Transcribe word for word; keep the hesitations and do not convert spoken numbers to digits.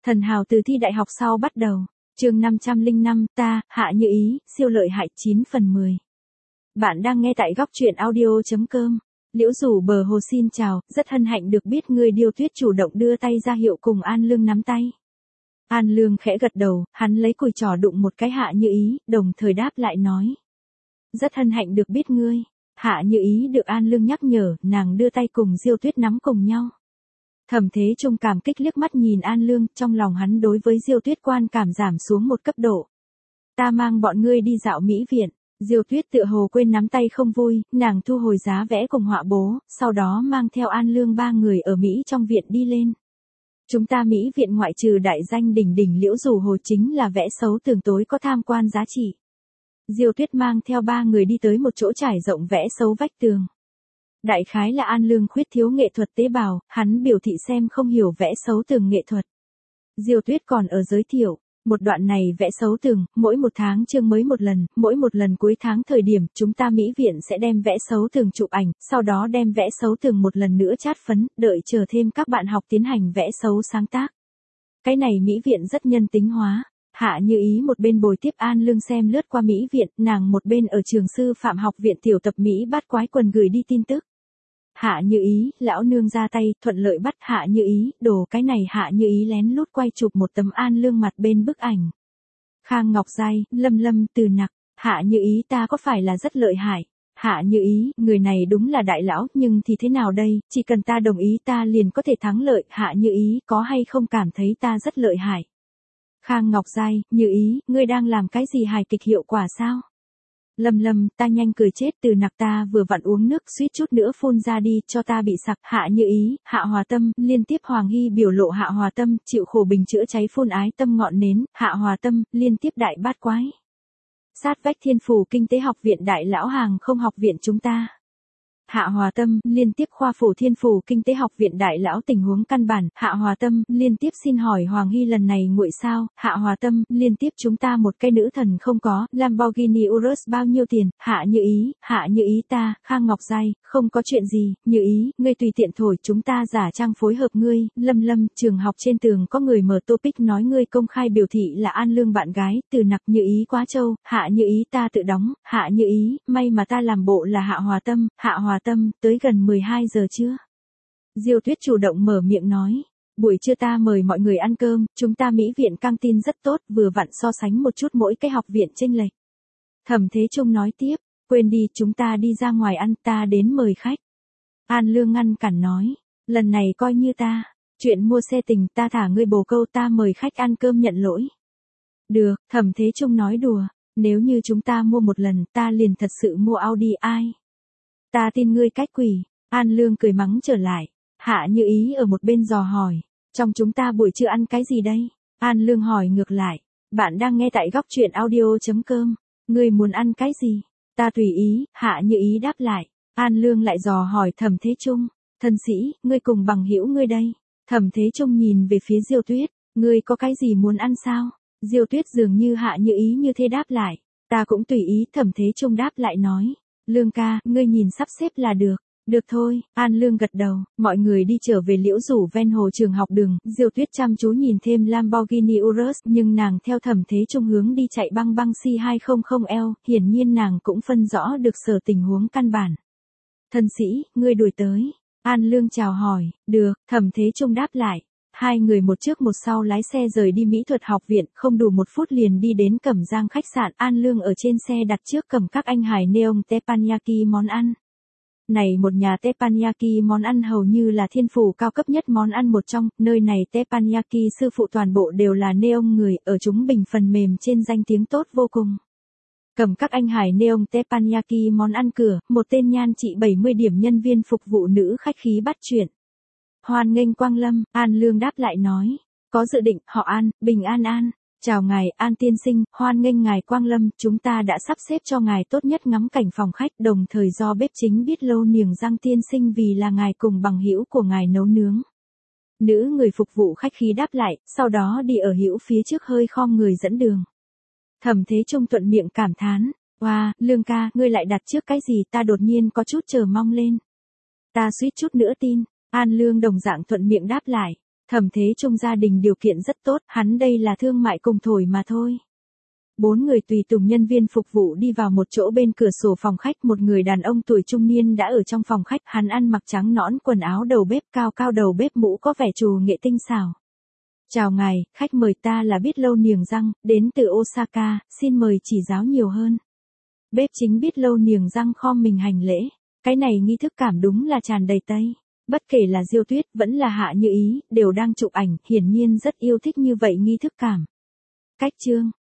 Thần hào từ thi đại học sau bắt đầu. Chương năm trăm lẻ năm, ta, Hạ Như Ý, siêu lợi hại chín phần mười. Bạn đang nghe tại góc truyện audio chấm com. Liễu Rủ Bờ Hồ xin chào, rất hân hạnh được biết người Điêu Tuyết chủ động đưa tay ra hiệu cùng An Lương nắm tay. An Lương khẽ gật đầu, hắn lấy cùi trỏ đụng một cái Hạ Như Ý, đồng thời đáp lại nói. Rất hân hạnh được biết ngươi. Hạ Như Ý được An Lương nhắc nhở, nàng đưa tay cùng Diêu Tuyết nắm cùng nhau. Thẩm Thế Trung cảm kích liếc mắt nhìn An Lương, trong lòng hắn đối với Diêu Tuyết quan cảm giảm xuống một cấp độ. Ta mang bọn ngươi đi dạo mỹ viện. Diêu Tuyết tựa hồ quên nắm tay không vui, nàng thu hồi giá vẽ cùng họa bố, sau đó mang theo An Lương ba người ở Mỹ trong viện đi lên. Chúng ta Mỹ viện ngoại trừ đại danh đỉnh đỉnh Liễu Rủ Hồ chính là vẽ xấu tường tối có tham quan giá trị. Diêu Tuyết mang theo ba người đi tới một chỗ trải rộng vẽ xấu vách tường. Đại khái là An Lương khuyết thiếu nghệ thuật tế bào, hắn biểu thị xem không hiểu vẽ xấu tường nghệ thuật. Diêu Tuyết còn ở giới thiệu, một đoạn này vẽ xấu tường, mỗi một tháng chương mới một lần, mỗi một lần cuối tháng thời điểm, chúng ta Mỹ viện sẽ đem vẽ xấu tường chụp ảnh, sau đó đem vẽ xấu tường một lần nữa chát phấn, đợi chờ thêm các bạn học tiến hành vẽ xấu sáng tác. Cái này Mỹ viện rất nhân tính hóa. Hạ Như Ý một bên bồi tiếp An Lương xem lướt qua Mỹ viện, nàng một bên ở trường sư phạm học viện tiểu tập Mỹ bát quái quần gửi đi tin tức. Hạ Như Ý, lão nương ra tay, thuận lợi bắt Hạ Như Ý, đồ cái này Hạ Như Ý lén lút quay chụp một tấm An Lương mặt bên bức ảnh. Khang Ngọc Giai, Lâm Lâm, Từ Nặc, Hạ Như Ý ta có phải là rất lợi hại? Hạ Như Ý, người này đúng là đại lão, nhưng thì thế nào đây, chỉ cần ta đồng ý ta liền có thể thắng lợi, Hạ Như Ý có hay không cảm thấy ta rất lợi hại? Khang Ngọc Giai, Như Ý, ngươi đang làm cái gì hài kịch hiệu quả sao? Lâm Lâm, ta nhanh cười chết, Từ Nặc ta vừa vặn uống nước suýt chút nữa phun ra đi, cho ta bị sặc. Hạ Như Ý, Hạ Hòa Tâm, liên tiếp Hoàng Hy biểu lộ Hạ Hòa Tâm, chịu khổ bình chữa cháy phun ái tâm ngọn nến, Hạ Hòa Tâm, liên tiếp đại bát quái. Sát vách Thiên Phủ Kinh tế học viện đại lão hàng không học viện chúng ta. Hạ Hòa Tâm, liên tiếp khoa phủ Thiên Phủ Kinh tế học viện đại lão tình huống căn bản, Hạ Hòa Tâm, liên tiếp xin hỏi Hoàng Hy lần này nguội sao, Hạ Hòa Tâm, liên tiếp chúng ta một cái nữ thần không có, Lamborghini Urus bao nhiêu tiền, Hạ Như Ý, Hạ Như Ý ta, Khang Ngọc Giai, không có chuyện gì, Như Ý, ngươi tùy tiện thổi chúng ta giả trang phối hợp ngươi, Lâm Lâm, trường học trên tường có người mở topic nói ngươi công khai biểu thị là An Lương bạn gái, Từ Nặc, Như Ý quá trâu, Hạ Như Ý ta tự đóng, Hạ Như Ý, may mà ta làm bộ là Hạ Hòa Tâm, Hạ Hòa Tâm, tới gần mười hai giờ chưa? Diêu Tuyết chủ động mở miệng nói, buổi trưa ta mời mọi người ăn cơm, chúng ta Mỹ viện căng tin rất tốt, vừa vặn so sánh một chút mỗi cái học viện chênh lệch. Thẩm Thế Trung nói tiếp, quên đi, chúng ta đi ra ngoài ăn, ta đến mời khách. An Lương ngăn cản nói, lần này coi như ta, chuyện mua xe tình, ta thả ngươi bồ câu, ta mời khách ăn cơm nhận lỗi. Được, Thẩm Thế Trung nói đùa, nếu như chúng ta mua một lần, ta liền thật sự mua Audi ai. Ta tin ngươi cách quỷ. An Lương cười mắng trở lại. Hạ Như Ý ở một bên dò hỏi, trong chúng ta buổi trưa ăn cái gì đây? An Lương hỏi ngược lại, bạn đang nghe tại góc truyện audio chấm com, ngươi muốn ăn cái gì? Ta tùy ý, Hạ Như Ý đáp lại. An Lương lại dò hỏi Thẩm Thế Trung, thân sĩ, ngươi cùng bằng hữu ngươi đây. Thẩm Thế Trung nhìn về phía Diêu Tuyết, ngươi có cái gì muốn ăn sao? Diêu Tuyết dường như Hạ Như Ý như thế đáp lại, ta cũng tùy ý, Thẩm Thế Trung đáp lại nói. Lương ca, ngươi nhìn sắp xếp là được. Được thôi, An Lương gật đầu, mọi người đi trở về Liễu Rủ ven hồ trường học đường, Diêu Tuyết chăm chú nhìn thêm Lamborghini Urus, nhưng nàng theo Thẩm Thế Trung hướng đi chạy băng băng C hai trăm L, hiển nhiên nàng cũng phân rõ được sở tình huống căn bản. Thân sĩ, ngươi đuổi tới. An Lương chào hỏi, được, Thẩm Thế Trung đáp lại. Hai người một trước một sau lái xe rời đi mỹ thuật học viện, không đủ một phút liền đi đến Cẩm Giang khách sạn. An Lương ở trên xe đặt trước cầm các anh hải neon teppanyaki món ăn. Này một nhà teppanyaki món ăn hầu như là Thiên Phủ cao cấp nhất món ăn một trong, nơi này teppanyaki sư phụ toàn bộ đều là neon người, ở chúng bình phần mềm trên danh tiếng tốt vô cùng. Cầm các anh hải neon teppanyaki món ăn cửa, một tên nhan trị bảy mươi điểm nhân viên phục vụ nữ khách khí bắt chuyện. Hoan nghênh quang lâm, An Lương đáp lại nói, có dự định, họ An, bình an an, chào ngài, An tiên sinh, hoan nghênh ngài quang lâm, chúng ta đã sắp xếp cho ngài tốt nhất ngắm cảnh phòng khách, đồng thời do bếp chính biết lâu niềng răng tiên sinh vì là ngài cùng bằng hữu của ngài nấu nướng. Nữ người phục vụ khách khí đáp lại, sau đó đi ở hữu phía trước hơi khom người dẫn đường. Thẩm Thế Trung thuận miệng cảm thán, wow, Lương ca, ngươi lại đặt trước cái gì, ta đột nhiên có chút chờ mong lên. Ta suýt chút nữa tin. An Lương đồng dạng thuận miệng đáp lại, Thẩm Thế Trung gia đình điều kiện rất tốt, hắn đây là thương mại cùng thổi mà thôi. Bốn người tùy tùng nhân viên phục vụ đi vào một chỗ bên cửa sổ phòng khách, một người đàn ông tuổi trung niên đã ở trong phòng khách, hắn ăn mặc trắng nõn, quần áo đầu bếp cao cao, đầu bếp mũ có vẻ trù nghệ tinh xảo. Chào ngài, khách mời, ta là Biết Lâu Niềng Răng, đến từ Osaka, xin mời chỉ giáo nhiều hơn. Bếp chính Biết Lâu Niềng Răng khom mình hành lễ, cái này nghi thức cảm đúng là tràn đầy Tây. Bất kể là Diêu Tuyết vẫn là Hạ Như Ý, đều đang chụp ảnh, hiển nhiên rất yêu thích như vậy nghi thức cảm. Cách chương